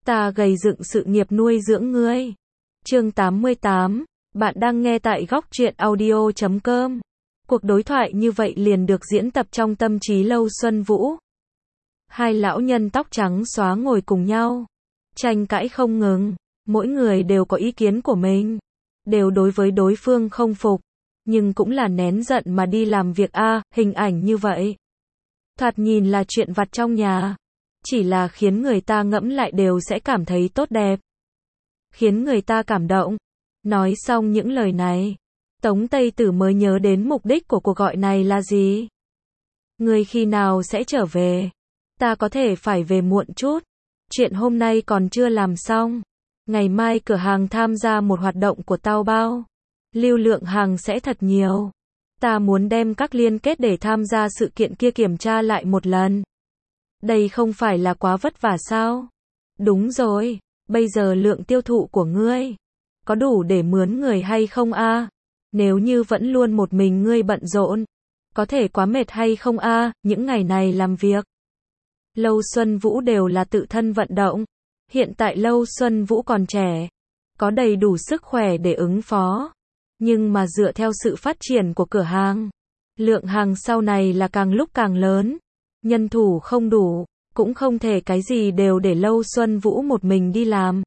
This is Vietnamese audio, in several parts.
Ta gầy dựng sự nghiệp nuôi dưỡng ngươi. Chương 88, bạn đang nghe tại góc truyện audio.com. Cuộc đối thoại như vậy liền được diễn tập trong tâm trí Lâu Xuân Vũ. Hai lão nhân tóc trắng xóa ngồi cùng nhau, tranh cãi không ngừng, mỗi người đều có ý kiến của mình, đều đối với đối phương không phục, nhưng cũng là nén giận mà đi làm việc hình ảnh như vậy. Thoạt nhìn là chuyện vặt trong nhà, chỉ là khiến người ta ngẫm lại đều sẽ cảm thấy tốt đẹp, khiến người ta cảm động. Nói xong những lời này, Tống Tây Tử mới nhớ đến mục đích của cuộc gọi này là gì. Ngươi khi nào sẽ trở về? Ta có thể phải về muộn chút. Chuyện hôm nay còn chưa làm xong. Ngày mai cửa hàng tham gia một hoạt động của tao bao. Lưu lượng hàng sẽ thật nhiều. Ta muốn đem các liên kết để tham gia sự kiện kia kiểm tra lại một lần. Đây không phải là quá vất vả sao? Đúng rồi, bây giờ lượng tiêu thụ của ngươi có đủ để mướn người hay không Nếu như vẫn luôn một mình ngươi bận rộn, có thể quá mệt hay không những ngày này làm việc. Lâu Xuân Vũ đều là tự thân vận động. Hiện tại Lâu Xuân Vũ còn trẻ, có đầy đủ sức khỏe để ứng phó. Nhưng mà dựa theo sự phát triển của cửa hàng, lượng hàng sau này là càng lúc càng lớn. Nhân thủ không đủ, cũng không thể cái gì đều để Lâu Xuân Vũ một mình đi làm.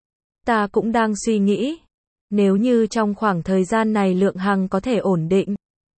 Ta cũng đang suy nghĩ, nếu như trong khoảng thời gian này lượng hàng có thể ổn định,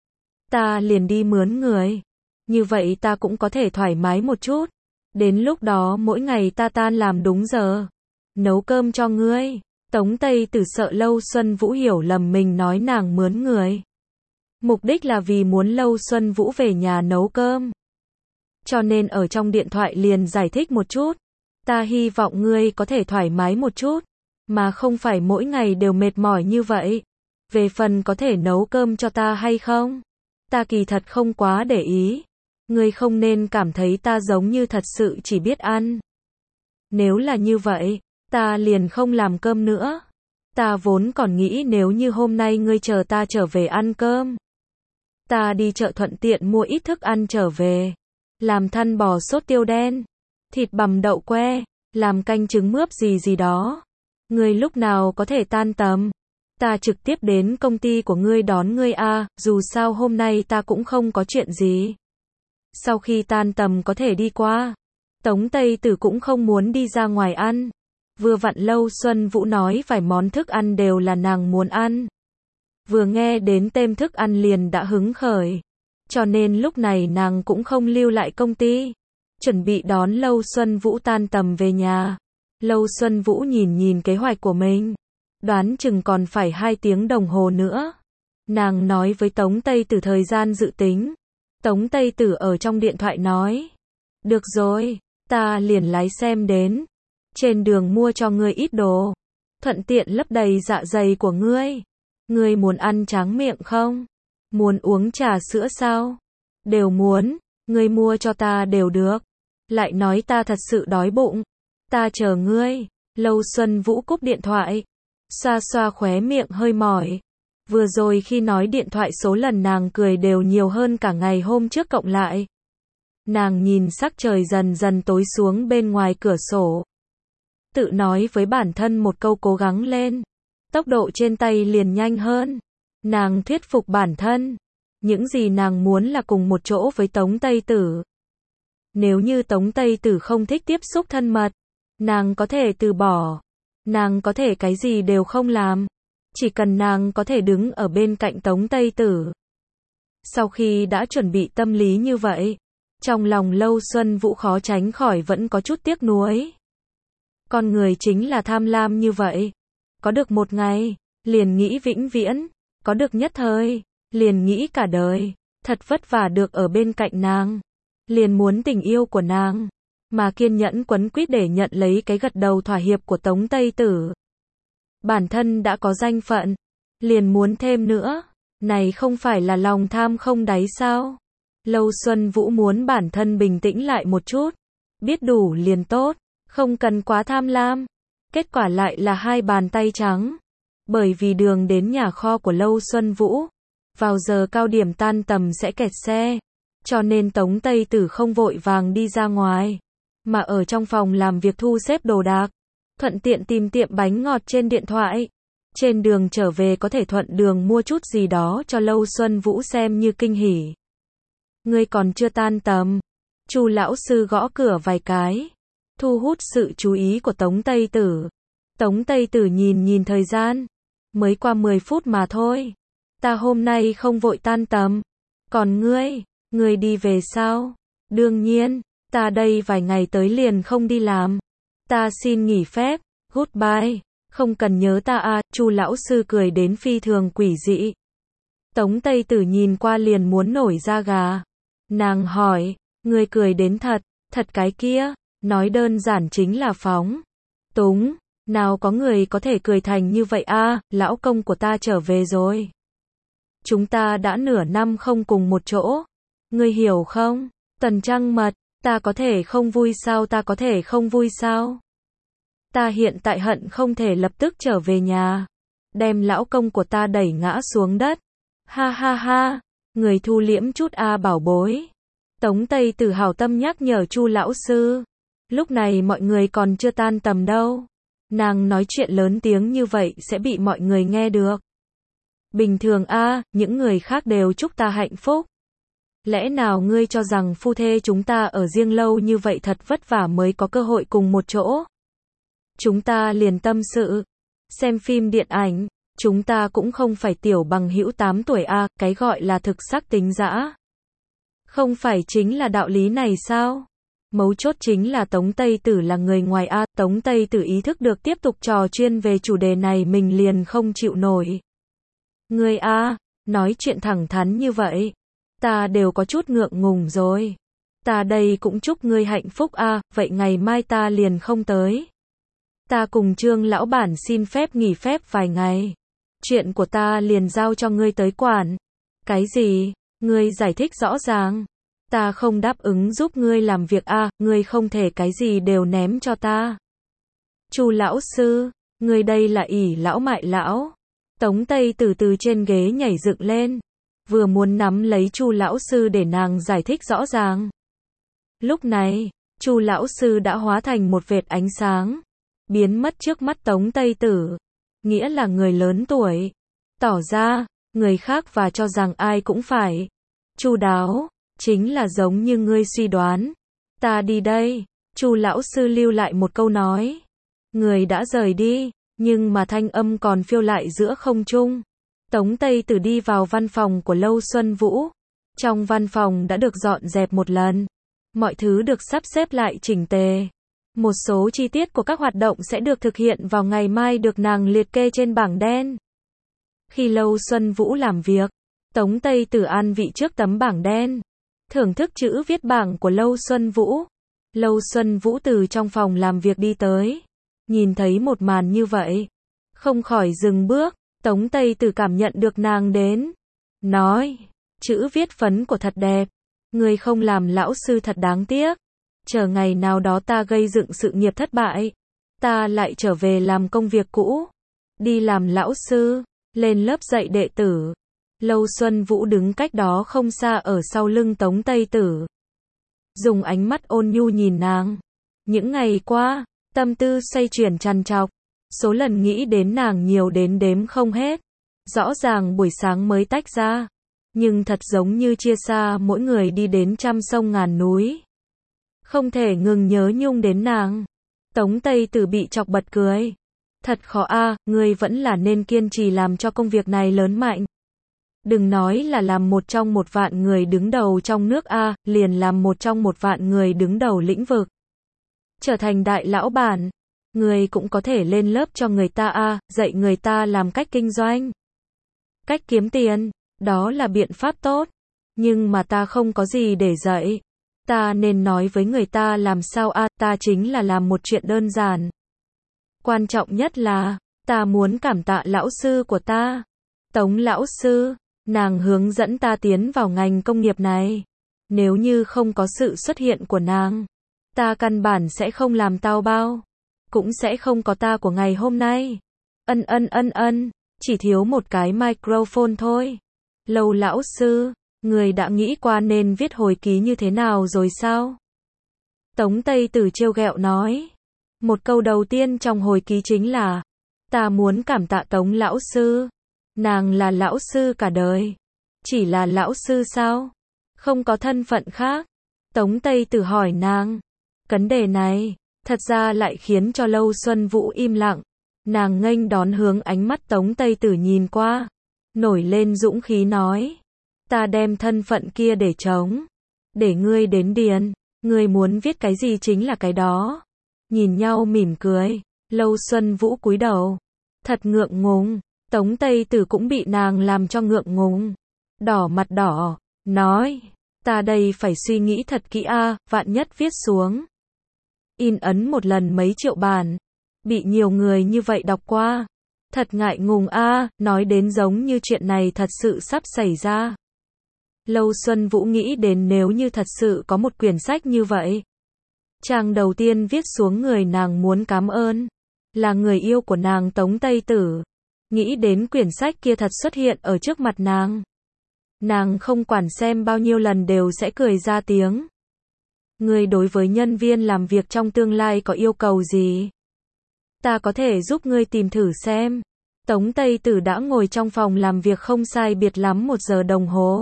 ta liền đi mướn người. Như vậy ta cũng có thể thoải mái một chút. Đến lúc đó mỗi ngày ta tan làm đúng giờ, nấu cơm cho ngươi. Tống Tây Tử sợ Lâu Xuân Vũ hiểu lầm mình nói nàng mướn người. Mục đích là vì muốn Lâu Xuân Vũ về nhà nấu cơm. Cho nên ở trong điện thoại liền giải thích một chút. Ta hy vọng ngươi có thể thoải mái một chút, mà không phải mỗi ngày đều mệt mỏi như vậy. Về phần có thể nấu cơm cho ta hay không, ta kỳ thật không quá để ý. Ngươi không nên cảm thấy ta giống như thật sự chỉ biết ăn. Nếu là như vậy, ta liền không làm cơm nữa. Ta vốn còn nghĩ nếu như hôm nay ngươi chờ ta trở về ăn cơm, ta đi chợ thuận tiện mua ít thức ăn trở về. Làm thăn bò sốt tiêu đen, thịt bằm đậu que, làm canh trứng mướp gì đó. Ngươi lúc nào có thể tan tầm, ta trực tiếp đến công ty của ngươi đón ngươi dù sao hôm nay ta cũng không có chuyện gì. Sau khi tan tầm có thể đi qua. Tống Tây Tử cũng không muốn đi ra ngoài ăn. Vừa vặn Lâu Xuân Vũ nói vài món thức ăn đều là nàng muốn ăn. Vừa nghe đến tên thức ăn liền đã hứng khởi. Cho nên lúc này nàng cũng không lưu lại công ty, chuẩn bị đón Lâu Xuân Vũ tan tầm về nhà. Lâu Xuân Vũ nhìn kế hoạch của mình, đoán chừng còn phải 2 tiếng đồng hồ nữa. Nàng nói với Tống Tây Tử thời gian dự tính. Tống Tây Tử ở trong điện thoại nói, được rồi, ta liền lái xem đến. Trên đường mua cho ngươi ít đồ, thuận tiện lấp đầy dạ dày của ngươi. Ngươi muốn ăn tráng miệng không? Muốn uống trà sữa sao? Đều muốn, ngươi mua cho ta đều được. Lại nói ta thật sự đói bụng. Ta chờ ngươi. Lâu Xuân Vũ cúp điện thoại, xoa xoa khóe miệng hơi mỏi. Vừa rồi khi nói điện thoại số lần nàng cười đều nhiều hơn cả ngày hôm trước cộng lại. Nàng nhìn sắc trời dần dần tối xuống bên ngoài cửa sổ, tự nói với bản thân một câu cố gắng lên. Tốc độ trên tay liền nhanh hơn. Nàng thuyết phục bản thân, những gì nàng muốn là cùng một chỗ với Tống Tây Tử. Nếu như Tống Tây Tử không thích tiếp xúc thân mật, nàng có thể từ bỏ. Nàng có thể cái gì đều không làm, chỉ cần nàng có thể đứng ở bên cạnh Tống Tây Tử. Sau khi đã chuẩn bị tâm lý như vậy, trong lòng Lâu Xuân Vũ khó tránh khỏi vẫn có chút tiếc nuối. Con người chính là tham lam như vậy. Có được một ngày, liền nghĩ vĩnh viễn. Có được nhất thời, liền nghĩ cả đời. Thật vất vả được ở bên cạnh nàng, liền muốn tình yêu của nàng, mà kiên nhẫn quấn quýt để nhận lấy cái gật đầu thỏa hiệp của Tống Tây Tử. Bản thân đã có danh phận, liền muốn thêm nữa. Này không phải là lòng tham không đáy sao? Lâu Xuân Vũ muốn bản thân bình tĩnh lại một chút, biết đủ liền tốt, không cần quá tham lam. Kết quả lại là 2 bàn tay trắng. Bởi vì đường đến nhà kho của Lâu Xuân Vũ, vào giờ cao điểm tan tầm sẽ kẹt xe, cho nên Tống Tây Tử không vội vàng đi ra ngoài, mà ở trong phòng làm việc thu xếp đồ đạc. thuận tiện tìm tiệm bánh ngọt trên điện thoại. Trên đường trở về có thể thuận đường mua chút gì đó cho Lâu Xuân Vũ xem như kinh hỉ. Ngươi còn chưa tan tầm. Chu lão sư gõ cửa vài cái, thu hút sự chú ý của Tống Tây Tử. Tống Tây Tử nhìn thời gian, mới qua 10 phút mà thôi. Ta hôm nay không vội tan tầm. Còn ngươi đi về sao? Đương nhiên, ta đây vài ngày tới liền không đi làm. Ta xin nghỉ phép, goodbye. Không cần nhớ ta à, Chu lão sư cười đến phi thường quỷ dị. Tống Tây Tử nhìn qua liền muốn nổi da gà. Nàng hỏi, ngươi cười đến thật cái kia, nói đơn giản chính là phóng túng, nào có người có thể cười thành như vậy à, lão công của ta trở về rồi. Chúng ta đã nửa năm không cùng một chỗ, ngươi hiểu không? Tần Trăng Mật, ta có thể không vui sao, ta có thể không vui sao? Ta hiện tại hận không thể lập tức trở về nhà, đem lão công của ta đẩy ngã xuống đất. Ha ha ha, người thu liễm chút a bảo bối. Tống Tây Tử hảo tâm nhắc nhở Chu lão sư. Lúc này mọi người còn chưa tan tầm đâu. Nàng nói chuyện lớn tiếng như vậy sẽ bị mọi người nghe được. Bình thường a, những người khác đều chúc ta hạnh phúc. Lẽ nào ngươi cho rằng phu thê chúng ta ở riêng lâu như vậy thật vất vả mới có cơ hội cùng một chỗ? Chúng ta liền tâm sự, xem phim điện ảnh, chúng ta cũng không phải tiểu bằng hữu 8 tuổi a, cái gọi là thực sắc tính dã. Không phải chính là đạo lý này sao? Mấu chốt chính là Tống Tây Tử là người ngoài a, Tống Tây Tử ý thức được tiếp tục trò chuyên về chủ đề này mình liền không chịu nổi. Ngươi a, nói chuyện thẳng thắn như vậy, ta đều có chút ngượng ngùng rồi. Ta đây cũng chúc ngươi hạnh phúc a, vậy ngày mai ta liền không tới. Ta cùng Trương lão bản xin phép nghỉ phép vài ngày. Chuyện của ta liền giao cho ngươi tới quản. Cái gì? Ngươi giải thích rõ ràng. Ta không đáp ứng giúp ngươi làm việc a, ngươi không thể cái gì đều ném cho ta. Chu lão sư, ngươi đây là ỷ lão mại lão. Tống Tây từ từ trên ghế nhảy dựng lên, vừa muốn nắm lấy Chu lão sư để nàng giải thích rõ ràng. Lúc này, Chu lão sư đã hóa thành một vệt ánh sáng, biến mất trước mắt Tống Tây Tử, nghĩa là người lớn tuổi, tỏ ra, người khác và cho rằng ai cũng phải chu đáo, chính là giống như ngươi suy đoán. Ta đi đây. Chu lão sư lưu lại một câu nói. Người đã rời đi, nhưng mà thanh âm còn phiêu lại giữa không trung. Tống Tây Tử đi vào văn phòng của Lâu Xuân Vũ. Trong văn phòng đã được dọn dẹp một lần. Mọi thứ được sắp xếp lại chỉnh tề. Một số chi tiết của các hoạt động sẽ được thực hiện vào ngày mai được nàng liệt kê trên bảng đen. Khi Lâu Xuân Vũ làm việc, Tống Tây Tử an vị trước tấm bảng đen, thưởng thức chữ viết bảng của Lâu Xuân Vũ. Lâu Xuân Vũ từ trong phòng làm việc đi tới, nhìn thấy một màn như vậy, không khỏi dừng bước. Tống Tây Tử cảm nhận được nàng đến, nói, chữ viết phấn của thật đẹp, người không làm lão sư thật đáng tiếc. Chờ ngày nào đó ta gây dựng sự nghiệp thất bại, ta lại trở về làm công việc cũ, đi làm lão sư, lên lớp dạy đệ tử. Lâu Xuân Vũ đứng cách đó không xa ở sau lưng Tống Tây Tử, dùng ánh mắt ôn nhu nhìn nàng. Những ngày qua, tâm tư xoay chuyển trằn trọc, số lần nghĩ đến nàng nhiều đến đếm không hết. Rõ ràng buổi sáng mới tách ra, nhưng thật giống như chia xa mỗi người đi đến trăm sông ngàn núi. Không thể ngừng nhớ nhung đến nàng. Tống Tây Tử bị chọc bật cười. Thật khó a, ngươi vẫn là nên kiên trì làm cho công việc này lớn mạnh. Đừng nói là làm một trong một vạn người đứng đầu trong nước a, liền làm một trong một vạn người đứng đầu lĩnh vực. Trở thành đại lão bản, người cũng có thể lên lớp cho người ta a, dạy người ta làm cách kinh doanh, cách kiếm tiền, đó là biện pháp tốt. Nhưng mà ta không có gì để dạy. Ta nên nói với người ta làm sao a, ta chính là làm một chuyện đơn giản. Quan trọng nhất là, ta muốn cảm tạ lão sư của ta. Tống lão sư, nàng hướng dẫn ta tiến vào ngành công nghiệp này. Nếu như không có sự xuất hiện của nàng, ta căn bản sẽ không làm tao bao, cũng sẽ không có ta của ngày hôm nay. Chỉ thiếu một cái microphone thôi. Lâu lão sư, người đã nghĩ qua nên viết hồi ký như thế nào rồi sao? Tống Tây Tử trêu ghẹo nói. Một câu đầu tiên trong hồi ký chính là, ta muốn cảm tạ Tống lão sư. Nàng là lão sư cả đời. Chỉ là lão sư sao? Không có thân phận khác. Tống Tây Tử hỏi nàng. Vấn đề này, thật ra lại khiến cho Lâu Xuân Vũ im lặng. Nàng nghênh đón hướng ánh mắt Tống Tây Tử nhìn qua. Nổi lên dũng khí nói. Ta đem thân phận kia để trống. Để ngươi đến điền. Ngươi muốn viết cái gì chính là cái đó. Nhìn nhau mỉm cười. Lâu Xuân Vũ cúi đầu. Thật ngượng ngùng. Tống Tây Tử cũng bị nàng làm cho ngượng ngùng. Đỏ mặt đỏ. Nói. Ta đây phải suy nghĩ thật kỹ vạn nhất viết xuống. In ấn một lần mấy triệu bản. Bị nhiều người như vậy đọc qua. Thật ngại ngùng nói đến giống như chuyện này thật sự sắp xảy ra. Lâu Xuân Vũ nghĩ đến nếu như thật sự có một quyển sách như vậy. Trang đầu tiên viết xuống người nàng muốn cảm ơn. Là người yêu của nàng Tống Tây Tử. Nghĩ đến quyển sách kia thật xuất hiện ở trước mặt nàng. Nàng không quản xem bao nhiêu lần đều sẽ cười ra tiếng. Ngươi đối với nhân viên làm việc trong tương lai có yêu cầu gì? Ta có thể giúp ngươi tìm thử xem. Tống Tây Tử đã ngồi trong phòng làm việc không sai biệt lắm 1 giờ đồng hồ.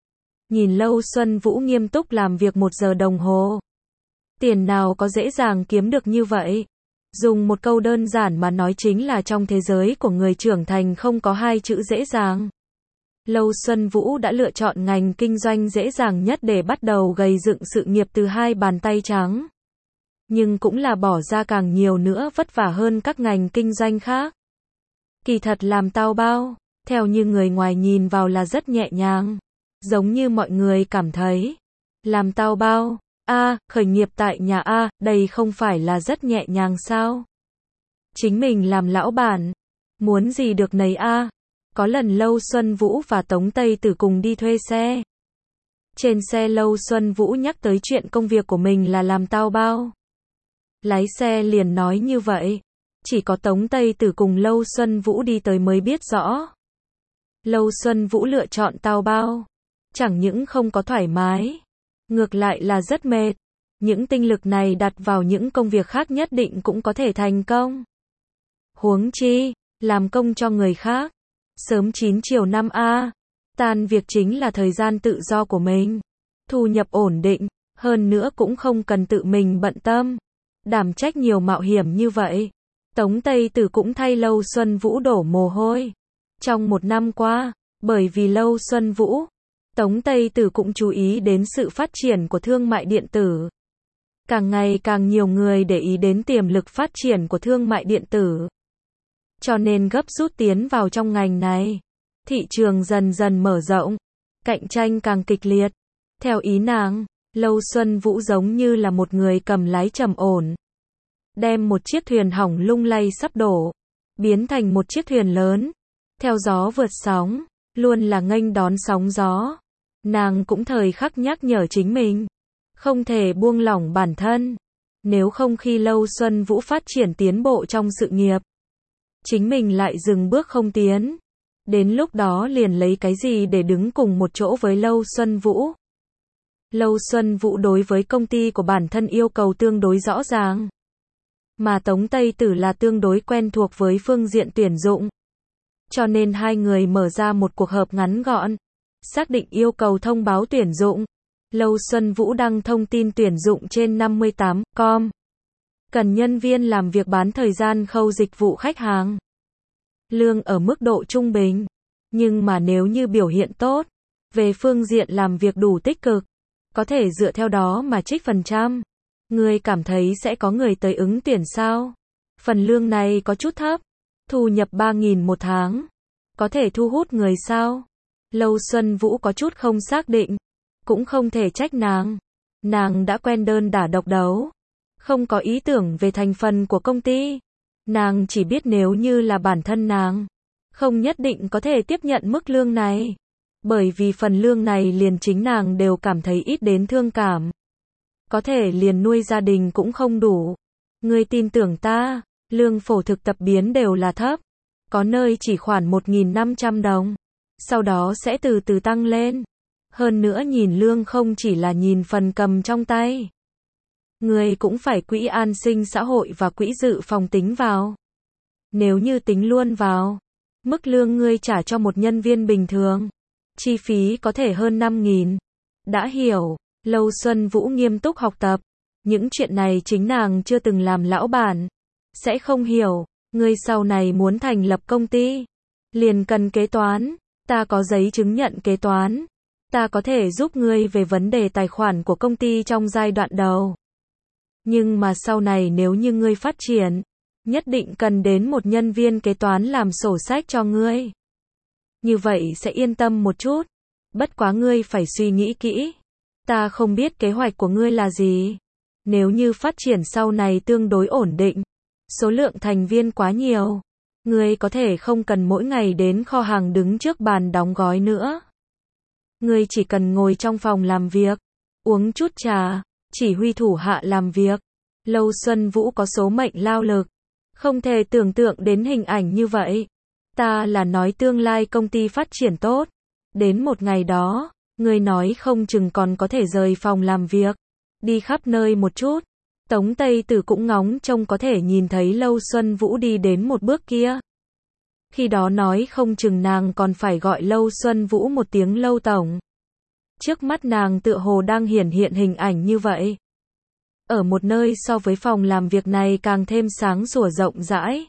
Nhìn Lâu Xuân Vũ nghiêm túc làm việc 1 giờ đồng hồ. Tiền nào có dễ dàng kiếm được như vậy? Dùng một câu đơn giản mà nói chính là trong thế giới của người trưởng thành không có 2 chữ dễ dàng. Lâu Xuân Vũ đã lựa chọn ngành kinh doanh dễ dàng nhất để bắt đầu gầy dựng sự nghiệp từ 2 bàn tay trắng. Nhưng cũng là bỏ ra càng nhiều nữa vất vả hơn các ngành kinh doanh khác. Kỳ thật làm tao bao, theo như người ngoài nhìn vào là rất nhẹ nhàng. Giống như mọi người cảm thấy. Làm tao bao, khởi nghiệp tại nhà đây không phải là rất nhẹ nhàng sao? Chính mình làm lão bản. Muốn gì được nấy Có lần Lâu Xuân Vũ và Tống Tây Tử cùng đi thuê xe. Trên xe Lâu Xuân Vũ nhắc tới chuyện công việc của mình là làm tao bao. Lái xe liền nói như vậy. Chỉ có Tống Tây Tử cùng Lâu Xuân Vũ đi tới mới biết rõ. Lâu Xuân Vũ lựa chọn tao bao. Chẳng những không có thoải mái. Ngược lại là rất mệt. Những tinh lực này đặt vào những công việc khác nhất định cũng có thể thành công. Huống chi, làm công cho người khác. Sớm 9 chiều 5 tan việc chính là thời gian tự do của mình. Thu nhập ổn định, hơn nữa cũng không cần tự mình bận tâm. Đảm trách nhiều mạo hiểm như vậy. Tống Tây Tử cũng thay Lâu Xuân Vũ đổ mồ hôi. Trong 1 năm qua, bởi vì Lâu Xuân Vũ, Tống Tây Tử cũng chú ý đến sự phát triển của thương mại điện tử. Càng ngày càng nhiều người để ý đến tiềm lực phát triển của thương mại điện tử. Cho nên gấp rút tiến vào trong ngành này. Thị trường dần dần mở rộng. Cạnh tranh càng kịch liệt. Theo ý nàng, Lâu Xuân Vũ giống như là một người cầm lái trầm ổn. Đem một chiếc thuyền hỏng lung lay sắp đổ. Biến thành một chiếc thuyền lớn. Theo gió vượt sóng. Luôn là nghênh đón sóng gió. Nàng cũng thời khắc nhắc nhở chính mình. Không thể buông lỏng bản thân. Nếu không khi Lâu Xuân Vũ phát triển tiến bộ trong sự nghiệp. Chính mình lại dừng bước không tiến. Đến lúc đó liền lấy cái gì để đứng cùng một chỗ với Lâu Xuân Vũ. Lâu Xuân Vũ đối với công ty của bản thân yêu cầu tương đối rõ ràng. Mà Tống Tây Tử là tương đối quen thuộc với phương diện tuyển dụng. Cho nên hai người mở ra một cuộc họp ngắn gọn. Xác định yêu cầu thông báo tuyển dụng. Lâu Xuân Vũ đăng thông tin tuyển dụng trên 58.com. Cần nhân viên làm việc bán thời gian khâu dịch vụ khách hàng. Lương ở mức độ trung bình. Nhưng mà nếu như biểu hiện tốt, về phương diện làm việc đủ tích cực, có thể dựa theo đó mà trích phần trăm. Người cảm thấy sẽ có người tới ứng tuyển sao? Phần lương này có chút thấp. Thu nhập 3.000 một tháng. Có thể thu hút người sao? Lâu Xuân Vũ có chút không xác định. Cũng không thể trách nàng. Nàng đã quen đơn đả độc đấu. Không có ý tưởng về thành phần của công ty. Nàng chỉ biết nếu như là bản thân nàng, không nhất định có thể tiếp nhận mức lương này. Bởi vì phần lương này liền chính nàng đều cảm thấy ít đến thương cảm. Có thể liền nuôi gia đình cũng không đủ. Ngươi tin tưởng ta, lương phổ thực tập biến đều là thấp. Có nơi chỉ khoảng 1.500 đồng. Sau đó sẽ từ từ tăng lên. Hơn nữa nhìn lương không chỉ là nhìn phần cầm trong tay. Ngươi cũng phải quỹ an sinh xã hội và quỹ dự phòng tính vào. Nếu như tính luôn vào, mức lương ngươi trả cho một nhân viên bình thường, chi phí có thể hơn 5.000. Đã hiểu, Lâu Xuân Vũ nghiêm túc học tập. Những chuyện này chính nàng chưa từng làm lão bản. Sẽ không hiểu, ngươi sau này muốn thành lập công ty, liền cần kế toán. Ta có giấy chứng nhận kế toán. Ta có thể giúp ngươi về vấn đề tài khoản của công ty trong giai đoạn đầu. Nhưng mà sau này nếu như ngươi phát triển, nhất định cần đến một nhân viên kế toán làm sổ sách cho ngươi. Như vậy sẽ yên tâm một chút. Bất quá ngươi phải suy nghĩ kỹ. Ta không biết kế hoạch của ngươi là gì. Nếu như phát triển sau này tương đối ổn định, số lượng thành viên quá nhiều, ngươi có thể không cần mỗi ngày đến kho hàng đứng trước bàn đóng gói nữa. Ngươi chỉ cần ngồi trong phòng làm việc, uống chút trà, chỉ huy thủ hạ làm việc. Lâu Xuân Vũ có số mệnh lao lực, không thể tưởng tượng đến hình ảnh như vậy. Ta là nói tương lai công ty phát triển tốt, đến một ngày đó, ngươi nói không chừng còn có thể rời phòng làm việc, đi khắp nơi một chút. Tống Tây Tử cũng ngóng trông có thể nhìn thấy Lâu Xuân Vũ đi đến một bước kia. Khi đó nói không chừng nàng còn phải gọi Lâu Xuân Vũ một tiếng Lâu Tổng. Trước mắt nàng tựa hồ đang hiển hiện hình ảnh như vậy. Ở một nơi so với phòng làm việc này càng thêm sáng sủa rộng rãi.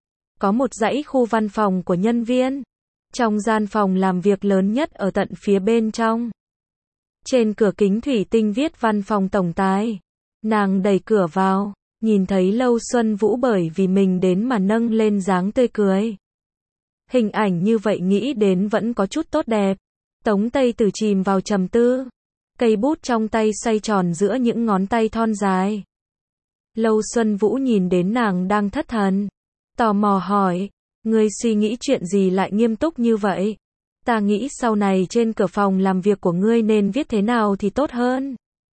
Có một dãy khu văn phòng của nhân viên. Trong gian phòng làm việc lớn nhất ở tận phía bên trong. Trên cửa kính thủy tinh viết văn phòng tổng tài. Nàng đẩy cửa vào, nhìn thấy Lâu Xuân Vũ bởi vì mình đến mà nâng lên dáng tươi cười. Hình ảnh như vậy nghĩ đến vẫn có chút tốt đẹp. Tống Tây Tử chìm vào trầm tư. Cây bút trong tay xoay tròn giữa những ngón tay thon dài. Lâu Xuân Vũ nhìn đến nàng đang thất thần. Tò mò hỏi, ngươi suy nghĩ chuyện gì lại nghiêm túc như vậy? Ta nghĩ sau này trên cửa phòng làm việc của ngươi nên viết thế nào thì tốt hơn?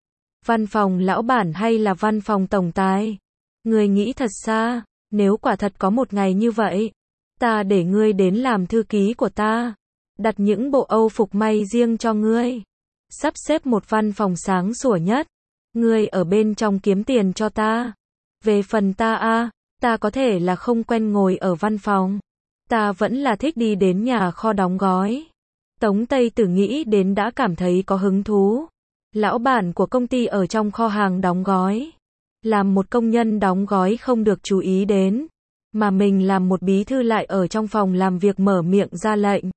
Văn phòng lão bản hay là văn phòng tổng tài? Ngươi nghĩ thật xa, nếu quả thật có một ngày như vậy, ta để ngươi đến làm thư ký của ta, đặt những bộ âu phục may riêng cho ngươi, sắp xếp một văn phòng sáng sủa nhất, ngươi ở bên trong kiếm tiền cho ta. Về phần ta ta có thể là không quen ngồi ở văn phòng, ta vẫn là thích đi đến nhà kho đóng gói. Tống Tây Tử nghĩ đến đã cảm thấy có hứng thú. Lão bản của công ty ở trong kho hàng đóng gói. Làm một công nhân đóng gói không được chú ý đến. Mà mình làm một bí thư lại ở trong phòng làm việc mở miệng ra lệnh.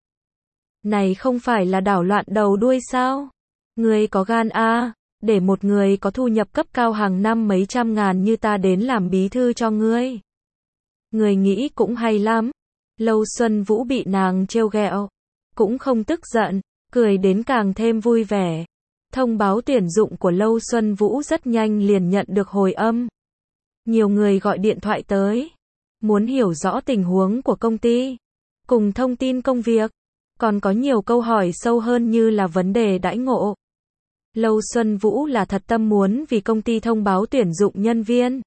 Này không phải là đảo loạn đầu đuôi sao? Ngươi có gan để một người có thu nhập cấp cao hàng năm mấy trăm ngàn như ta đến làm bí thư cho ngươi. Ngươi nghĩ cũng hay lắm. Lâu Xuân Vũ bị nàng trêu ghẹo, cũng không tức giận, cười đến càng thêm vui vẻ. Thông báo tuyển dụng của Lâu Xuân Vũ rất nhanh liền nhận được hồi âm. Nhiều người gọi điện thoại tới, muốn hiểu rõ tình huống của công ty, cùng thông tin công việc, còn có nhiều câu hỏi sâu hơn như là vấn đề đãi ngộ. Lâu Xuân Vũ là thật tâm muốn vì công ty thông báo tuyển dụng nhân viên.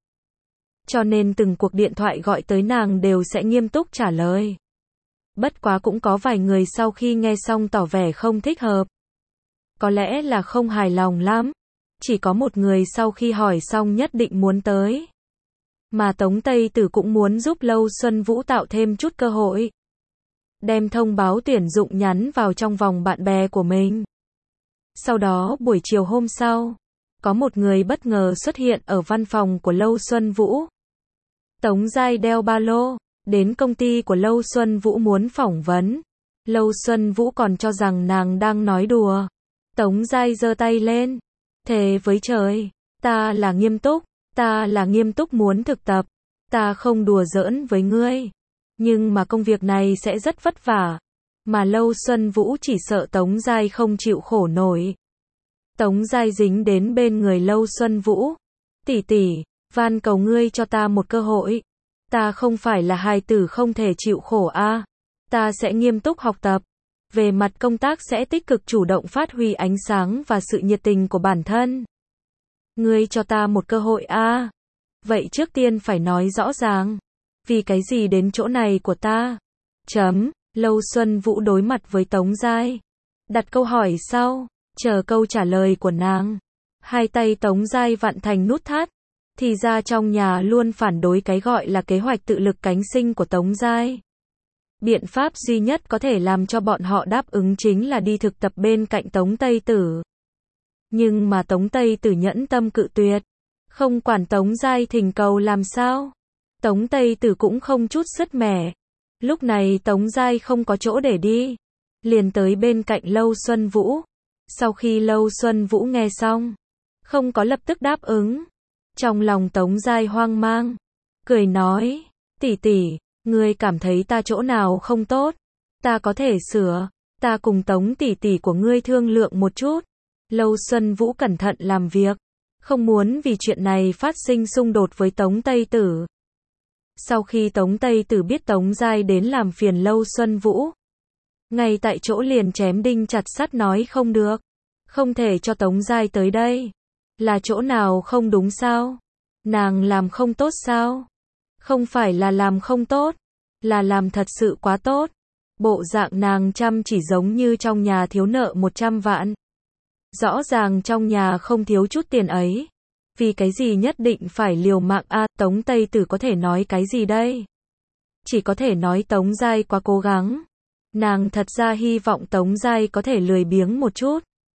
Cho nên từng cuộc điện thoại gọi tới nàng đều sẽ nghiêm túc trả lời. Bất quá cũng có vài người sau khi nghe xong tỏ vẻ không thích hợp. Có lẽ là không hài lòng lắm. Chỉ có một người sau khi hỏi xong nhất định muốn tới. Mà Tống Tây Tử cũng muốn giúp Lâu Xuân Vũ tạo thêm chút cơ hội. Đem thông báo tuyển dụng nhắn vào trong vòng bạn bè của mình. Sau đó buổi chiều hôm sau, có một người bất ngờ xuất hiện ở văn phòng của Lâu Xuân Vũ. Tống Giai đeo ba lô, đến công ty của Lâu Xuân Vũ muốn phỏng vấn. Lâu Xuân Vũ còn cho rằng nàng đang nói đùa. Tống Giai giơ tay lên. Thề với trời, ta là nghiêm túc muốn thực tập. Ta không đùa giỡn với ngươi. Nhưng mà công việc này sẽ rất vất vả. Mà Lâu Xuân Vũ chỉ sợ Tống Giai không chịu khổ nổi. Tống Giai dính đến bên người Lâu Xuân Vũ. Tỷ tỷ, van cầu ngươi cho ta một cơ hội. Ta không phải là hài tử không thể chịu khổ ta sẽ nghiêm túc học tập. Về mặt công tác sẽ tích cực chủ động phát huy ánh sáng và sự nhiệt tình của bản thân. Ngươi cho ta một cơ hội Vậy trước tiên phải nói rõ ràng. Vì cái gì đến chỗ này của ta? Lâu Xuân Vũ đối mặt với Tống Giai. Đặt câu hỏi sau, chờ câu trả lời của nàng. Hai tay Tống Giai vặn thành nút thắt. Thì ra trong nhà luôn phản đối cái gọi là kế hoạch tự lực cánh sinh của Tống Giai. Biện pháp duy nhất có thể làm cho bọn họ đáp ứng chính là đi thực tập bên cạnh Tống Tây Tử. Nhưng mà Tống Tây Tử nhẫn tâm cự tuyệt. Không quản Tống Giai thỉnh cầu làm sao. Tống Tây Tử cũng không chút sứt mẻ. Lúc này Tống Giai không có chỗ để đi. Liền tới bên cạnh Lâu Xuân Vũ. Sau khi Lâu Xuân Vũ nghe xong, không có lập tức đáp ứng. Trong lòng Tống Giai hoang mang. Cười nói, tỷ tỷ, ngươi cảm thấy ta chỗ nào không tốt? Ta có thể sửa. Ta cùng Tống tỷ tỷ của ngươi thương lượng một chút. Lâu Xuân Vũ cẩn thận làm việc. Không muốn vì chuyện này phát sinh xung đột với Tống Tây Tử. Sau khi Tống Tây Tử biết Tống Giai đến làm phiền Lâu Xuân Vũ, ngay tại chỗ liền chém đinh chặt sắt nói không được. Không thể cho Tống Giai tới đây. Là chỗ nào không đúng sao? Nàng làm không tốt sao? Không phải là làm không tốt, là làm thật sự quá tốt. Bộ dạng nàng chăm chỉ giống như trong nhà thiếu nợ 100 vạn. Rõ ràng trong nhà không thiếu chút tiền ấy. Vì cái gì nhất định phải liều mạng a? Tống Tây Tử có thể nói cái gì đây? Chỉ có thể nói Tống Giai quá cố gắng. Nàng thật ra hy vọng Tống Giai có thể lười biếng một chút.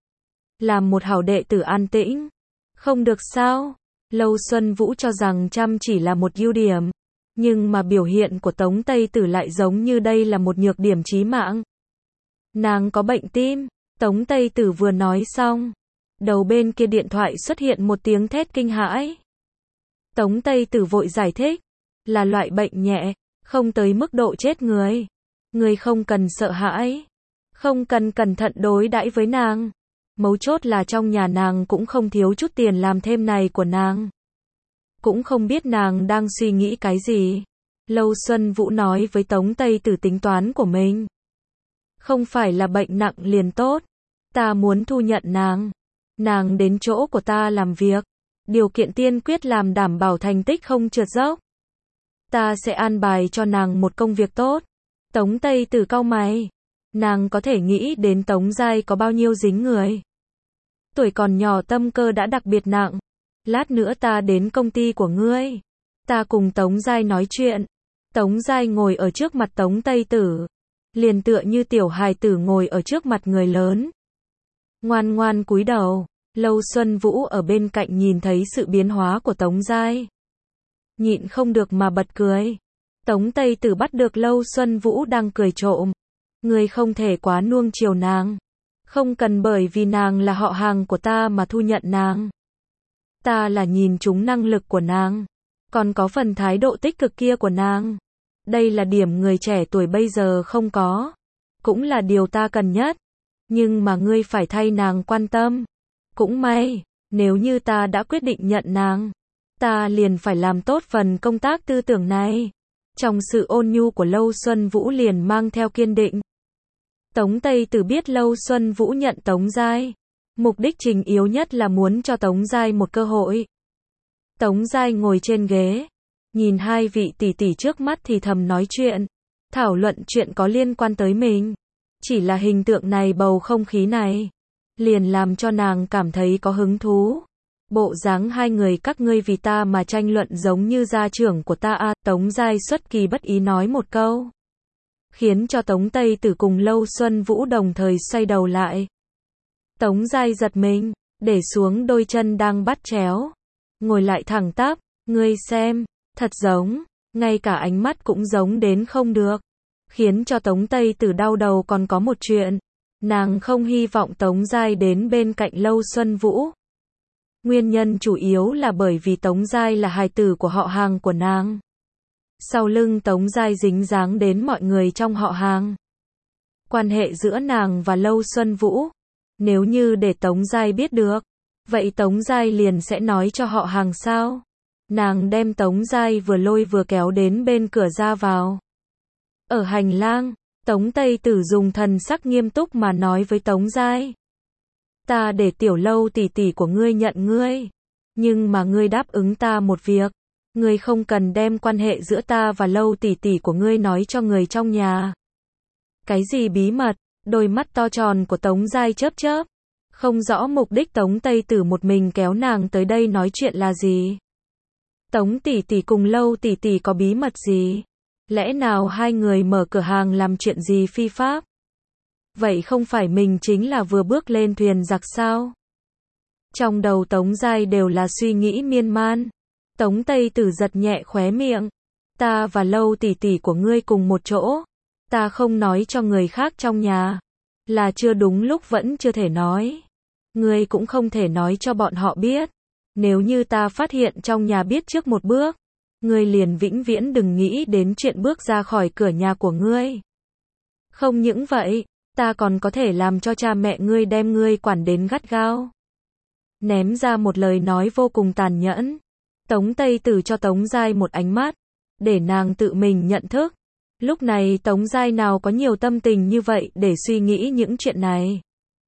Làm một hảo đệ tử an tĩnh. Không được sao? Lâu Xuân Vũ cho rằng chăm chỉ là một ưu điểm. Nhưng mà biểu hiện của Tống Tây Tử lại giống như đây là một nhược điểm chí mạng. Nàng có bệnh tim. Tống Tây Tử vừa nói xong. Đầu bên kia điện thoại xuất hiện một tiếng thét kinh hãi. Tống Tây Tử vội giải thích. Là loại bệnh nhẹ, không tới mức độ chết người. Người không cần sợ hãi. Không cần cẩn thận đối đãi với nàng. Mấu chốt là trong nhà nàng cũng không thiếu chút tiền làm thêm này của nàng. Cũng không biết nàng đang suy nghĩ cái gì. Lâu Xuân Vũ nói với Tống Tây Tử tính toán của mình. Không phải là bệnh nặng liền tốt. Ta muốn thu nhận nàng. Nàng đến chỗ của ta làm việc. Điều kiện tiên quyết làm đảm bảo thành tích không trượt dốc. Ta sẽ an bài cho nàng một công việc tốt. Tống Tây Tử cau mày. Nàng có thể nghĩ đến Tống Giai có bao nhiêu dính người. Tuổi còn nhỏ tâm cơ đã đặc biệt nặng. Lát nữa ta đến công ty của ngươi. Ta cùng Tống Giai nói chuyện. Tống Giai ngồi ở trước mặt Tống Tây Tử. Liền tựa như tiểu hài tử ngồi ở trước mặt người lớn. Ngoan ngoan cúi đầu. Lâu Xuân Vũ ở bên cạnh nhìn thấy sự biến hóa của Tống Giai. Nhịn không được mà bật cười. Tống Tây Tử bắt được Lâu Xuân Vũ đang cười trộm. Ngươi không thể quá nuông chiều nàng. Không cần bởi vì nàng là họ hàng của ta mà thu nhận nàng. Ta là nhìn trúng năng lực của nàng. Còn có phần thái độ tích cực kia của nàng. Đây là điểm người trẻ tuổi bây giờ không có. Cũng là điều ta cần nhất. Nhưng mà ngươi phải thay nàng quan tâm. Cũng may, nếu như ta đã quyết định nhận nàng, ta liền phải làm tốt phần công tác tư tưởng này. Trong sự ôn nhu của Lâu Xuân Vũ liền mang theo kiên định. Tống Tây Tử biết Lâu Xuân Vũ nhận Tống Giai. Mục đích chính yếu nhất là muốn cho Tống Giai một cơ hội. Tống Giai ngồi trên ghế. Nhìn hai vị tỷ tỷ trước mắt thì thầm nói chuyện. Thảo luận chuyện có liên quan tới mình. Chỉ là hình tượng này, bầu không khí này. Liền làm cho nàng cảm thấy có hứng thú. Bộ dáng hai người các ngươi vì ta mà tranh luận giống như gia trưởng của ta a. Tống Giai xuất kỳ bất ý nói một câu. Khiến cho Tống Tây Tử cùng Lâu Xuân Vũ đồng thời xoay đầu lại. Tống Giai giật mình, để xuống đôi chân đang bắt chéo. Ngồi lại thẳng tắp, ngươi xem, thật giống, ngay cả ánh mắt cũng giống đến không được. Khiến cho Tống Tây Tử đau đầu còn có một chuyện. Nàng không hy vọng Tống Giai đến bên cạnh Lâu Xuân Vũ. Nguyên nhân chủ yếu là bởi vì Tống Giai là hài tử của họ hàng của nàng. Sau lưng Tống Giai dính dáng đến mọi người trong họ hàng. Quan hệ giữa nàng và Lâu Xuân Vũ. Nếu như để Tống Giai biết được, vậy Tống Giai liền sẽ nói cho họ hàng sao. Nàng đem Tống Giai vừa lôi vừa kéo đến bên cửa ra vào. Ở hành lang, Tống Tây Tử dùng thần sắc nghiêm túc mà nói với Tống Giai. Ta để Tiểu Lâu tỷ tỷ của ngươi nhận ngươi. Nhưng mà ngươi đáp ứng ta một việc. Ngươi không cần đem quan hệ giữa ta và Lâu tỷ tỷ của ngươi nói cho người trong nhà. Cái gì bí mật? Đôi mắt to tròn của Tống Giai chớp chớp. Không rõ mục đích Tống Tây Tử một mình kéo nàng tới đây nói chuyện là gì. Tống tỷ tỷ cùng Lâu tỷ tỷ có bí mật gì? Lẽ nào hai người mở cửa hàng làm chuyện gì phi pháp? Vậy không phải mình chính là vừa bước lên thuyền giặc sao? Trong đầu Tống Giai đều là suy nghĩ miên man. Tống Tây Tử giật nhẹ khóe miệng. Ta và Lâu tỷ tỷ của ngươi cùng một chỗ. Ta không nói cho người khác trong nhà. Là chưa đúng lúc vẫn chưa thể nói. Ngươi cũng không thể nói cho bọn họ biết. Nếu như ta phát hiện trong nhà biết trước một bước, ngươi liền vĩnh viễn đừng nghĩ đến chuyện bước ra khỏi cửa nhà của ngươi. Không những vậy, ta còn có thể làm cho cha mẹ ngươi đem ngươi quản đến gắt gao. Ném ra một lời nói vô cùng tàn nhẫn. Tống Tây Tử cho Tống Giai một ánh mắt, để nàng tự mình nhận thức. Lúc này Tống Giai nào có nhiều tâm tình như vậy để suy nghĩ những chuyện này.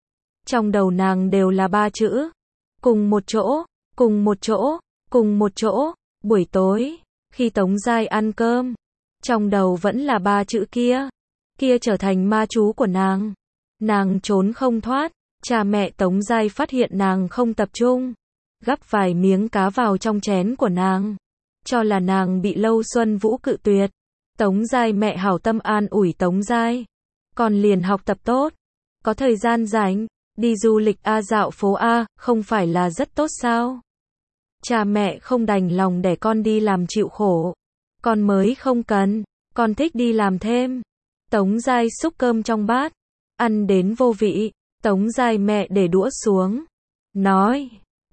Trong đầu nàng đều là ba chữ. Cùng một chỗ, cùng một chỗ, cùng một chỗ. Buổi tối, khi Tống Giai ăn cơm, trong đầu vẫn là ba chữ kia. Kia trở thành ma chú của nàng. Nàng trốn không thoát. Cha mẹ Tống Giai phát hiện nàng không tập trung, gắp vài miếng cá vào trong chén của nàng, cho là nàng bị Lâu Xuân Vũ cự tuyệt. Tống Giai mẹ hảo tâm an ủi Tống Giai, con liền học tập tốt, có thời gian rảnh, đi du lịch dạo phố không phải là rất tốt sao? Cha mẹ không đành lòng để con đi làm chịu khổ, con mới không cần, con thích đi làm thêm. Tống Giai xúc cơm trong bát, ăn đến vô vị. Tống Giai mẹ để đũa xuống, nói,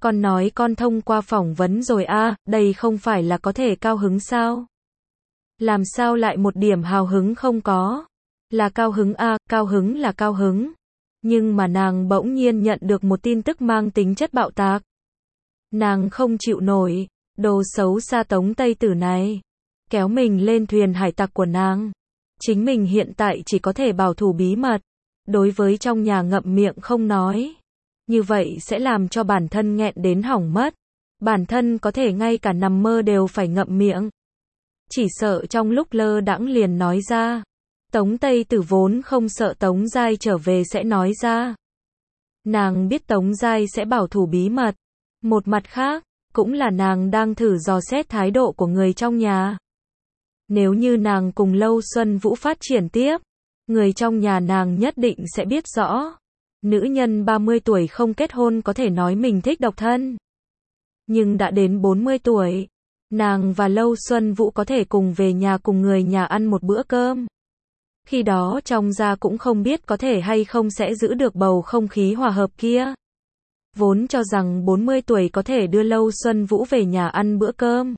con thông qua phỏng vấn rồi đây không phải là có thể cao hứng sao? Làm sao lại một điểm hào hứng không có? Là cao hứng cao hứng là cao hứng. Nhưng mà nàng bỗng nhiên nhận được một tin tức mang tính chất bạo tạc. Nàng không chịu nổi, đồ xấu xa Tống Tây Tử này, kéo mình lên thuyền hải tặc của nàng. Chính mình hiện tại chỉ có thể bảo thủ bí mật. Đối với trong nhà ngậm miệng không nói. Như vậy sẽ làm cho bản thân nghẹn đến hỏng mất. Bản thân có thể ngay cả nằm mơ đều phải ngậm miệng. Chỉ sợ trong lúc lơ đãng liền nói ra. Tống Tây Tử vốn không sợ Tống Giai trở về sẽ nói ra. Nàng biết Tống Giai sẽ bảo thủ bí mật. Một mặt khác, cũng là nàng đang thử dò xét thái độ của người trong nhà. Nếu như nàng cùng Lâu Xuân Vũ phát triển tiếp, người trong nhà nàng nhất định sẽ biết rõ. Nữ nhân 30 tuổi không kết hôn có thể nói mình thích độc thân. Nhưng đã đến 40 tuổi, nàng và Lâu Xuân Vũ có thể cùng về nhà cùng người nhà ăn một bữa cơm. Khi đó trong gia cũng không biết có thể hay không sẽ giữ được bầu không khí hòa hợp kia. Vốn cho rằng 40 tuổi có thể đưa Lâu Xuân Vũ về nhà ăn bữa cơm.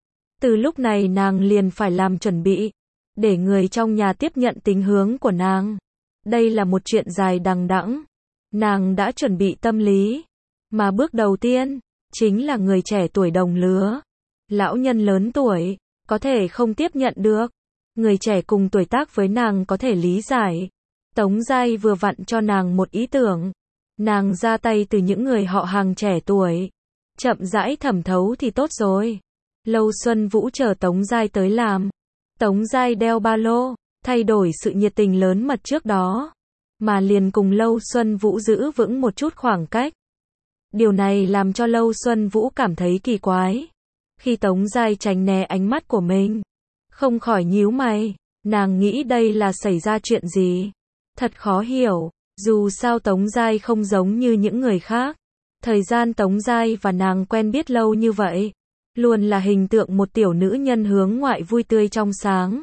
Từ lúc này nàng liền phải làm chuẩn bị, để người trong nhà tiếp nhận tính hướng của nàng. Đây là một chuyện dài đằng đẵng. Nàng đã chuẩn bị tâm lý. Mà bước đầu tiên, chính là người trẻ tuổi đồng lứa. Lão nhân lớn tuổi, có thể không tiếp nhận được. Người trẻ cùng tuổi tác với nàng có thể lý giải. Tống Giai vừa vặn cho nàng một ý tưởng. Nàng ra tay từ những người họ hàng trẻ tuổi. Chậm rãi thẩm thấu thì tốt rồi. Lâu Xuân Vũ chờ Tống Giai tới làm. Tống Giai đeo ba lô, thay đổi sự nhiệt tình lớn mật trước đó, mà liền cùng Lâu Xuân Vũ giữ vững một chút khoảng cách. Điều này làm cho Lâu Xuân Vũ cảm thấy kỳ quái. Khi Tống Giai tránh né ánh mắt của mình, không khỏi nhíu mày, nàng nghĩ đây là xảy ra chuyện gì. Thật khó hiểu, dù sao Tống Giai không giống như những người khác. Thời gian Tống Giai và nàng quen biết lâu như vậy, luôn là hình tượng một tiểu nữ nhân hướng ngoại vui tươi trong sáng.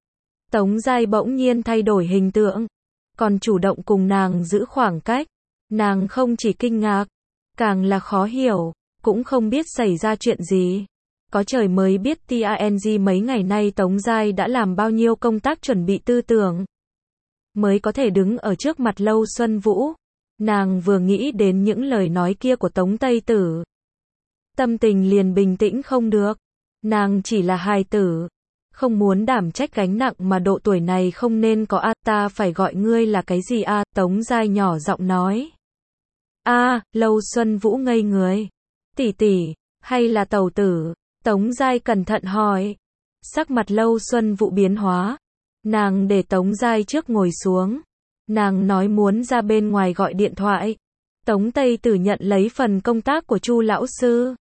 Tống Giai bỗng nhiên thay đổi hình tượng, còn chủ động cùng nàng giữ khoảng cách. Nàng không chỉ kinh ngạc, càng là khó hiểu, cũng không biết xảy ra chuyện gì. Có trời mới biết TANG mấy ngày nay Tống Giai đã làm bao nhiêu công tác chuẩn bị tư tưởng, mới có thể đứng ở trước mặt Lâu Xuân Vũ. Nàng vừa nghĩ đến những lời nói kia của Tống Tây Tử, tâm tình liền bình tĩnh không được. Nàng chỉ là hài tử, không muốn đảm trách gánh nặng mà độ tuổi này không nên có. Ta phải gọi ngươi là cái gì Tống Giai nhỏ giọng nói. Lâu Xuân Vũ ngây người. Tỷ tỷ, hay là tẩu tử? Tống Giai cẩn thận hỏi. Sắc mặt Lâu Xuân Vũ biến hóa. Nàng để Tống Giai trước ngồi xuống. Nàng nói muốn ra bên ngoài gọi điện thoại. Tống Tây Tử nhận lấy phần công tác của Chu lão sư.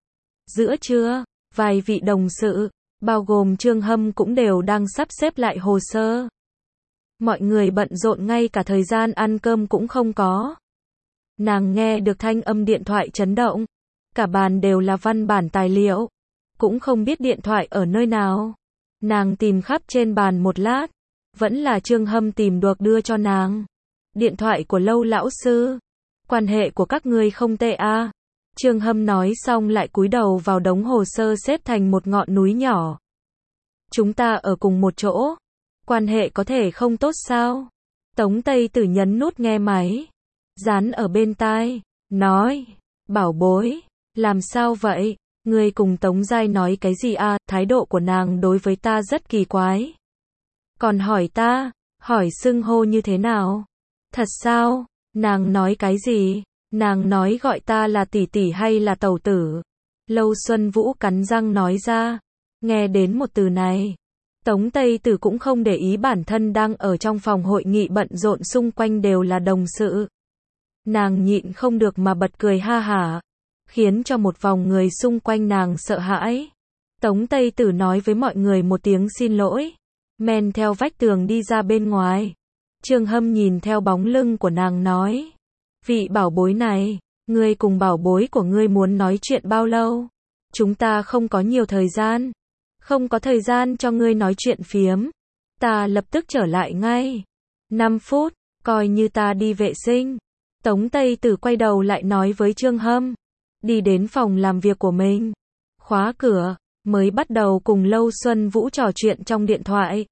Giữa trưa, vài vị đồng sự, bao gồm Trương Hâm cũng đều đang sắp xếp lại hồ sơ. Mọi người bận rộn ngay cả thời gian ăn cơm cũng không có. Nàng nghe được thanh âm điện thoại chấn động. Cả bàn đều là văn bản tài liệu. Cũng không biết điện thoại ở nơi nào. Nàng tìm khắp trên bàn một lát. Vẫn là Trương Hâm tìm được đưa cho nàng. Điện thoại của Lâu lão sư. Quan hệ của các ngươi không tệ à. Trương Hâm nói xong lại cúi đầu vào đống hồ sơ xếp thành một ngọn núi nhỏ. Chúng ta ở cùng một chỗ. Quan hệ có thể không tốt sao? Tống Tây Tử nhấn nút nghe máy. Dán ở bên tai. Nói. Bảo bối. Làm sao vậy? Ngươi cùng Tống Giai nói cái gì à? Thái độ của nàng đối với ta rất kỳ quái. Còn hỏi ta. Hỏi xưng hô như thế nào? Thật sao? Nàng nói cái gì? Nàng nói gọi ta là tỷ tỷ hay là tẩu tử? Lâu Xuân Vũ cắn răng nói ra. Nghe đến một từ này. Tống Tây Tử cũng không để ý bản thân đang ở trong phòng hội nghị bận rộn xung quanh đều là đồng sự. Nàng nhịn không được mà bật cười ha hả. Khiến cho một vòng người xung quanh nàng sợ hãi. Tống Tây Tử nói với mọi người một tiếng xin lỗi. Men theo vách tường đi ra bên ngoài. Trương Hâm nhìn theo bóng lưng của nàng nói. Vị bảo bối này, ngươi cùng bảo bối của ngươi muốn nói chuyện bao lâu? Chúng ta không có nhiều thời gian. Không có thời gian cho ngươi nói chuyện phiếm. Ta lập tức trở lại ngay. 5 phút, coi như ta đi vệ sinh. Tống Tây Tử quay đầu lại nói với Trương Hâm. Đi đến phòng làm việc của mình. Khóa cửa, mới bắt đầu cùng Lâu Xuân Vũ trò chuyện trong điện thoại.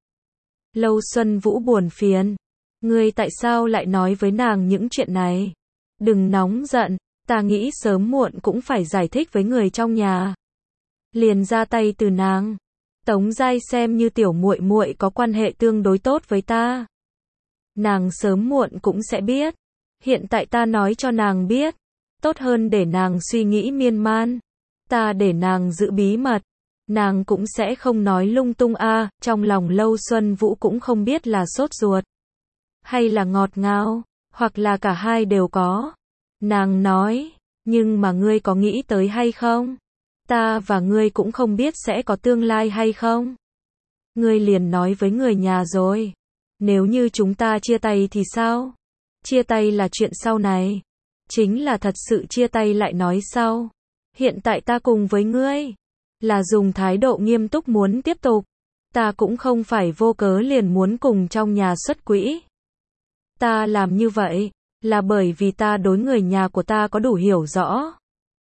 Lâu Xuân Vũ buồn phiền. Ngươi tại sao lại nói với nàng những chuyện này? Đừng nóng giận, ta nghĩ sớm muộn cũng phải giải thích với người trong nhà. Liền ra tay từ nàng. Tống Giai xem như tiểu muội muội có quan hệ tương đối tốt với ta. Nàng sớm muộn cũng sẽ biết. Hiện tại ta nói cho nàng biết. Tốt hơn để nàng suy nghĩ miên man. Ta để nàng giữ bí mật. Nàng cũng sẽ không nói lung tung a. Trong lòng Lâu Xuân Vũ cũng không biết là sốt ruột. Hay là ngọt ngào. Hoặc là cả hai đều có. Nàng nói. Nhưng mà ngươi có nghĩ tới hay không? Ta và ngươi cũng không biết sẽ có tương lai hay không? Ngươi liền nói với người nhà rồi. Nếu như chúng ta chia tay thì sao? Chia tay là chuyện sau này. Chính là thật sự chia tay lại nói sau. Hiện tại ta cùng với ngươi. Là dùng thái độ nghiêm túc muốn tiếp tục. Ta cũng không phải vô cớ liền muốn cùng trong nhà xuất quỹ. Ta làm như vậy. Là bởi vì ta đối người nhà của ta có đủ hiểu rõ.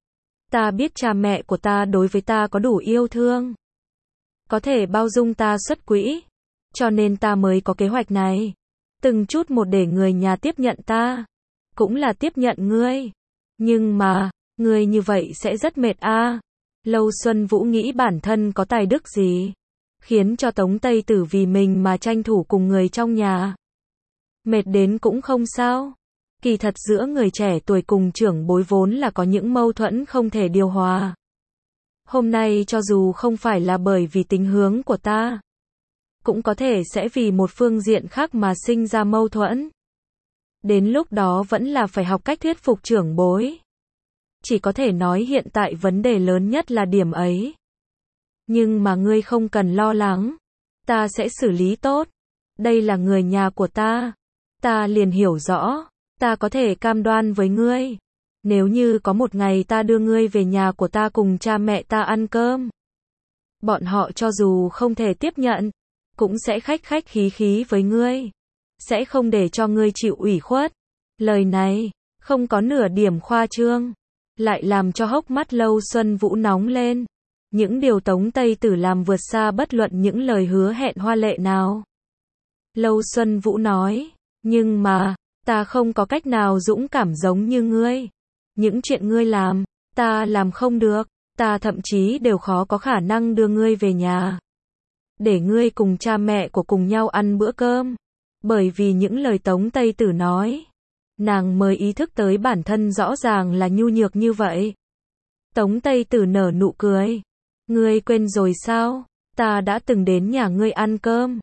Ta biết cha mẹ của ta đối với ta có đủ yêu thương. Có thể bao dung ta xuất quỹ. Cho nên ta mới có kế hoạch này. Từng chút một để người nhà tiếp nhận ta. Cũng là tiếp nhận ngươi. Nhưng mà, ngươi như vậy sẽ rất mệt a. Lâu Xuân Vũ nghĩ bản thân có tài đức gì. Khiến cho Tống Tây Tử vì mình mà tranh thủ cùng người trong nhà. Mệt đến cũng không sao. Kỳ thật giữa người trẻ tuổi cùng trưởng bối vốn là có những mâu thuẫn không thể điều hòa. Hôm nay cho dù không phải là bởi vì tính hướng của ta, cũng có thể sẽ vì một phương diện khác mà sinh ra mâu thuẫn. Đến lúc đó vẫn là phải học cách thuyết phục trưởng bối. Chỉ có thể nói hiện tại vấn đề lớn nhất là điểm ấy. Nhưng mà ngươi không cần lo lắng. Ta sẽ xử lý tốt. Đây là người nhà của ta. Ta liền hiểu rõ. Ta có thể cam đoan với ngươi. Nếu như có một ngày ta đưa ngươi về nhà của ta cùng cha mẹ ta ăn cơm. Bọn họ cho dù không thể tiếp nhận, cũng sẽ khách khách khí khí với ngươi. Sẽ không để cho ngươi chịu ủy khuất. Lời này, không có nửa điểm khoa trương. Lại làm cho hốc mắt Lâu Xuân Vũ nóng lên. Những điều Tống Tây Tử làm vượt xa bất luận những lời hứa hẹn hoa lệ nào. Lâu Xuân Vũ nói, nhưng mà, ta không có cách nào dũng cảm giống như ngươi. Những chuyện ngươi làm, ta làm không được. Ta thậm chí đều khó có khả năng đưa ngươi về nhà. Để ngươi cùng cha mẹ của cùng nhau ăn bữa cơm. Bởi vì những lời Tống Tây Tử nói, nàng mới ý thức tới bản thân rõ ràng là nhu nhược như vậy. Tống Tây Tử nở nụ cười. Ngươi quên rồi sao? Ta đã từng đến nhà ngươi ăn cơm.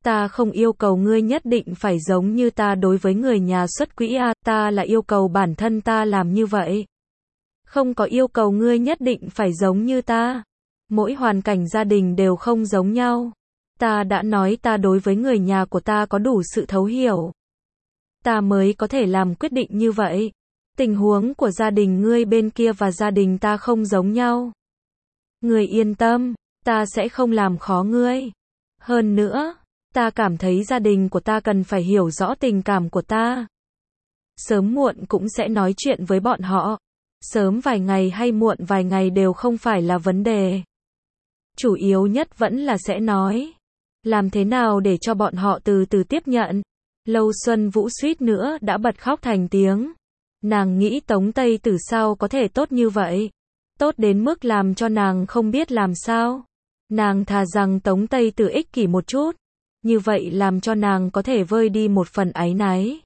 Ta không yêu cầu ngươi nhất định phải giống như ta đối với người nhà xuất quỹ a, ta là yêu cầu bản thân ta làm như vậy. Không có yêu cầu ngươi nhất định phải giống như ta. Mỗi hoàn cảnh gia đình đều không giống nhau. Ta đã nói ta đối với người nhà của ta có đủ sự thấu hiểu. Ta mới có thể làm quyết định như vậy. Tình huống của gia đình ngươi bên kia và gia đình ta không giống nhau. Ngươi yên tâm, ta sẽ không làm khó ngươi. Hơn nữa, ta cảm thấy gia đình của ta cần phải hiểu rõ tình cảm của ta. Sớm muộn cũng sẽ nói chuyện với bọn họ. Sớm vài ngày hay muộn vài ngày đều không phải là vấn đề. Chủ yếu nhất vẫn là sẽ nói. Làm thế nào để cho bọn họ từ từ tiếp nhận. Lâu Xuân Vũ suýt nữa đã bật khóc thành tiếng. Nàng nghĩ Tống Tây Tử sao có thể tốt như vậy. Tốt đến mức làm cho nàng không biết làm sao. Nàng thà rằng Tống Tây Tử ích kỷ một chút. Như vậy làm cho nàng có thể vơi đi một phần áy náy.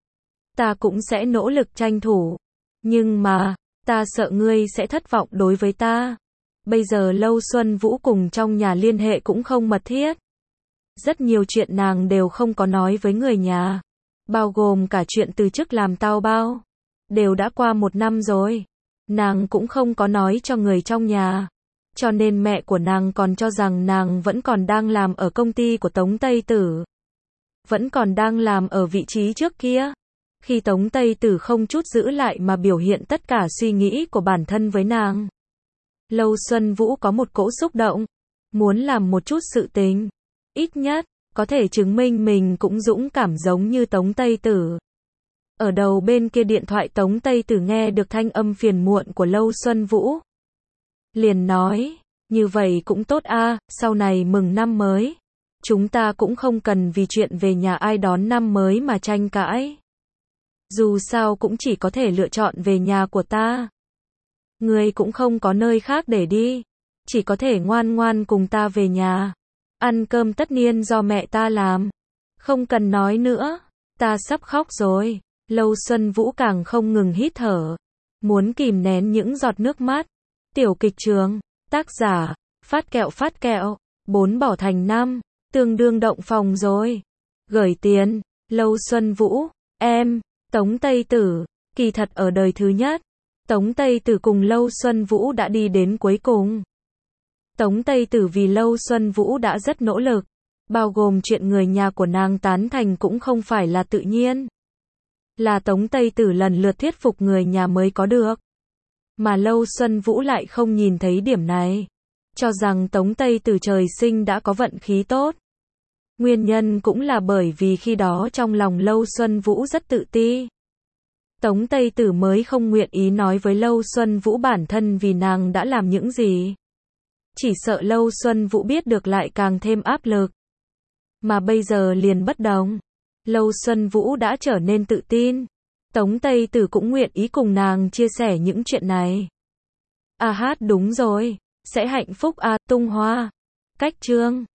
Ta cũng sẽ nỗ lực tranh thủ. Nhưng mà, ta sợ ngươi sẽ thất vọng đối với ta. Bây giờ Lâu Xuân Vũ cùng trong nhà liên hệ cũng không mật thiết. Rất nhiều chuyện nàng đều không có nói với người nhà. Bao gồm cả chuyện từ chức làm tao bao. Đều đã qua 1 năm rồi. Nàng cũng không có nói cho người trong nhà. Cho nên mẹ của nàng còn cho rằng nàng vẫn còn đang làm ở công ty của Tống Tây Tử. Vẫn còn đang làm ở vị trí trước kia. Khi Tống Tây Tử không chút giữ lại mà biểu hiện tất cả suy nghĩ của bản thân với nàng. Lâu Xuân Vũ có một cỗ xúc động. Muốn làm một chút sự tình. Ít nhất, có thể chứng minh mình cũng dũng cảm giống như Tống Tây Tử. Ở đầu bên kia điện thoại Tống Tây Tử nghe được thanh âm phiền muộn của Lâu Xuân Vũ. Liền nói, như vậy cũng tốt a, sau này mừng năm mới. Chúng ta cũng không cần vì chuyện về nhà ai đón năm mới mà tranh cãi. Dù sao cũng chỉ có thể lựa chọn về nhà của ta. Ngươi cũng không có nơi khác để đi. Chỉ có thể ngoan ngoan cùng ta về nhà. Ăn cơm tất niên do mẹ ta làm. Không cần nói nữa. Ta sắp khóc rồi. Lâu Xuân Vũ càng không ngừng hít thở. Muốn kìm nén những giọt nước mắt. Tiểu kịch trường. Tác giả. Phát kẹo. 4 bỏ thành 5. Tương đương động phòng rồi. Gửi tiền. Lâu Xuân Vũ. Em. Tống Tây Tử. Kỳ thật ở đời thứ nhất. Tống Tây Tử cùng Lâu Xuân Vũ đã đi đến cuối cùng. Tống Tây Tử vì Lâu Xuân Vũ đã rất nỗ lực. Bao gồm chuyện người nhà của nàng tán thành cũng không phải là tự nhiên. Là Tống Tây Tử lần lượt thuyết phục người nhà mới có được. Mà Lâu Xuân Vũ lại không nhìn thấy điểm này. Cho rằng Tống Tây Tử trời sinh đã có vận khí tốt. Nguyên nhân cũng là bởi vì khi đó trong lòng Lâu Xuân Vũ rất tự ti. Tống Tây Tử mới không nguyện ý nói với Lâu Xuân Vũ bản thân vì nàng đã làm những gì. Chỉ sợ Lâu Xuân Vũ biết được lại càng thêm áp lực. Mà bây giờ liền bất đồng. Lâu Xuân Vũ đã trở nên tự tin. Tống Tây Tử cũng nguyện ý cùng nàng chia sẻ những chuyện này. À hát đúng rồi. Sẽ hạnh phúc à, tung hoa. Cách chương.